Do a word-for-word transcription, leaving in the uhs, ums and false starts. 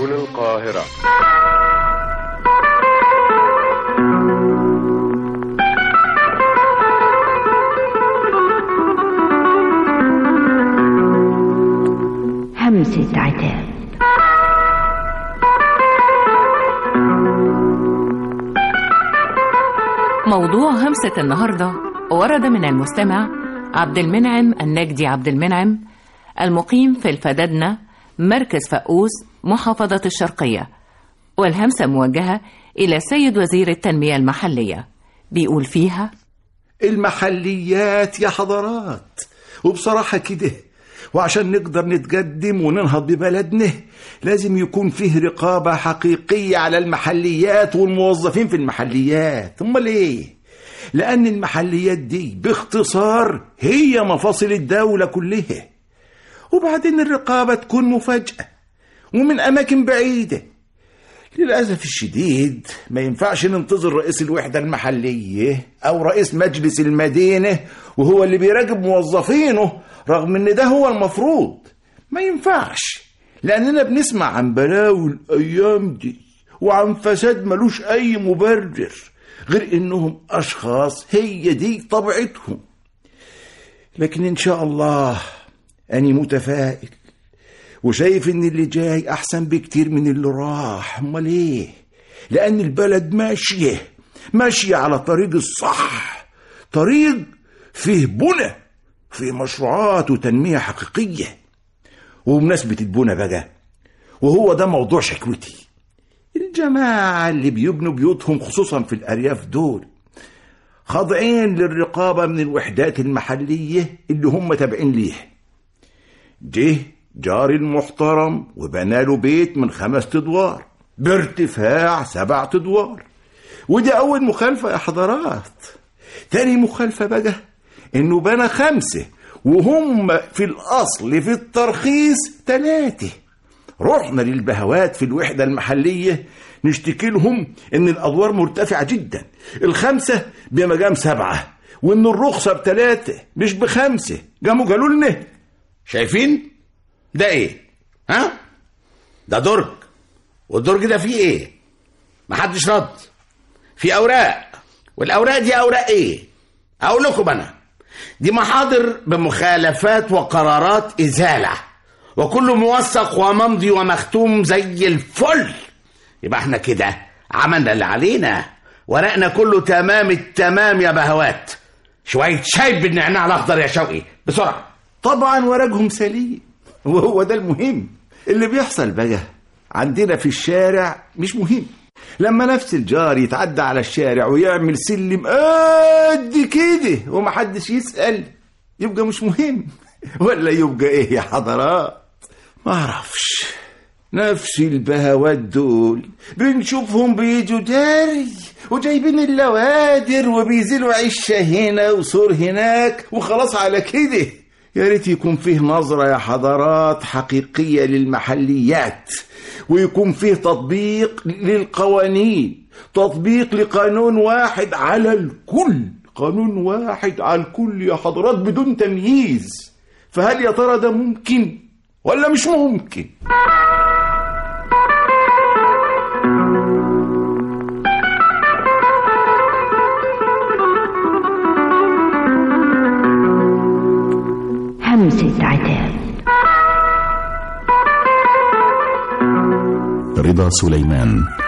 سجون القاهرة. همسة عتاب. موضوع همسة النهاردة ورد من المستمع عبد المنعم النجدي عبد المنعم، المقيم في الفدادنة، مركز فقوس، محافظة الشرقية، والهمسة موجهة إلى السيد وزير التنمية المحلية. بيقول فيها: المحليات يا حضرات، وبصراحة كده وعشان نقدر نتقدم وننهض ببلدنا لازم يكون فيه رقابة حقيقية على المحليات والموظفين في المحليات. امال ايه؟ لأن المحليات دي باختصار هي مفاصل الدولة كلها. وبعدين الرقابة تكون مفاجأة ومن أماكن بعيدة. للأسف الشديد ما ينفعش ننتظر رئيس الوحدة المحلية أو رئيس مجلس المدينة وهو اللي بيراقب موظفينه، رغم ان ده هو المفروض. ما ينفعش، لأننا بنسمع عن بلاوي الأيام دي وعن فساد ملوش أي مبرر غير إنهم أشخاص هي دي طبيعتهم. لكن إن شاء الله أنا متفائل وشايف إن اللي جاي أحسن بكتير من اللي راح. أمال إيه؟ لأن البلد ماشية ماشية على طريق الصح، طريق فيه بنى، فيه مشروعات وتنمية حقيقية. وبمناسبة البنى بقى، وهو ده موضوع شكوتي، الجماعة اللي بيبنوا بيوتهم خصوصا في الأرياف دول خاضعين للرقابة من الوحدات المحلية اللي هم تابعين ليه. جه جاري المحترم وبناله بيت من خمس ادوار بارتفاع سبع ادوار، ودي أول مخالفة يا حضرات. تاني مخالفة بقى إنه بنى خمسة وهم في الأصل في الترخيص ثلاثة. رحنا للبهوات في الوحدة المحلية نشتكي لهم إن الأدوار مرتفعة جدا، الخمسة بمقام سبعة، وإن الرخصة بثلاثة مش بخمسة. قاموا قالوا لنا: شايفين ده إيه؟ ها؟ ده درج، والدرج ده فيه إيه؟ محدش رد. في أوراق، والأوراق دي أوراق إيه؟ أقول لكم أنا، دي محاضر بمخالفات وقرارات إزالة، وكله موثق وممضي ومختوم زي الفل. يبقى احنا كده عملنا اللي علينا، ورقنا كله تمام التمام يا بهوات. شوية شاي بالنعناع الأخضر يا شوقي بسرعة. طبعا ورقهم سليم، وهو ده المهم. اللي بيحصل بقى عندنا في الشارع مش مهم. لما نفس الجار يتعدى على الشارع ويعمل سلم قد كده ومحدش يسأل، يبقى مش مهم. ولا يبقى ايه يا حضرات؟ ما اعرفش. نفس البهوات دول بنشوفهم بيجوا جاري وجايبين اللوادر وبيزيلوا عشة هنا وصور هناك وخلاص على كده. يا ريت يكون فيه نظرة يا حضرات حقيقية للمحليات، ويكون فيه تطبيق للقوانين، تطبيق لقانون واحد على الكل، قانون واحد على الكل يا حضرات بدون تمييز. فهل يا ترى ده ممكن ولا مش ممكن؟ همسة عتاب. رضا سليمان.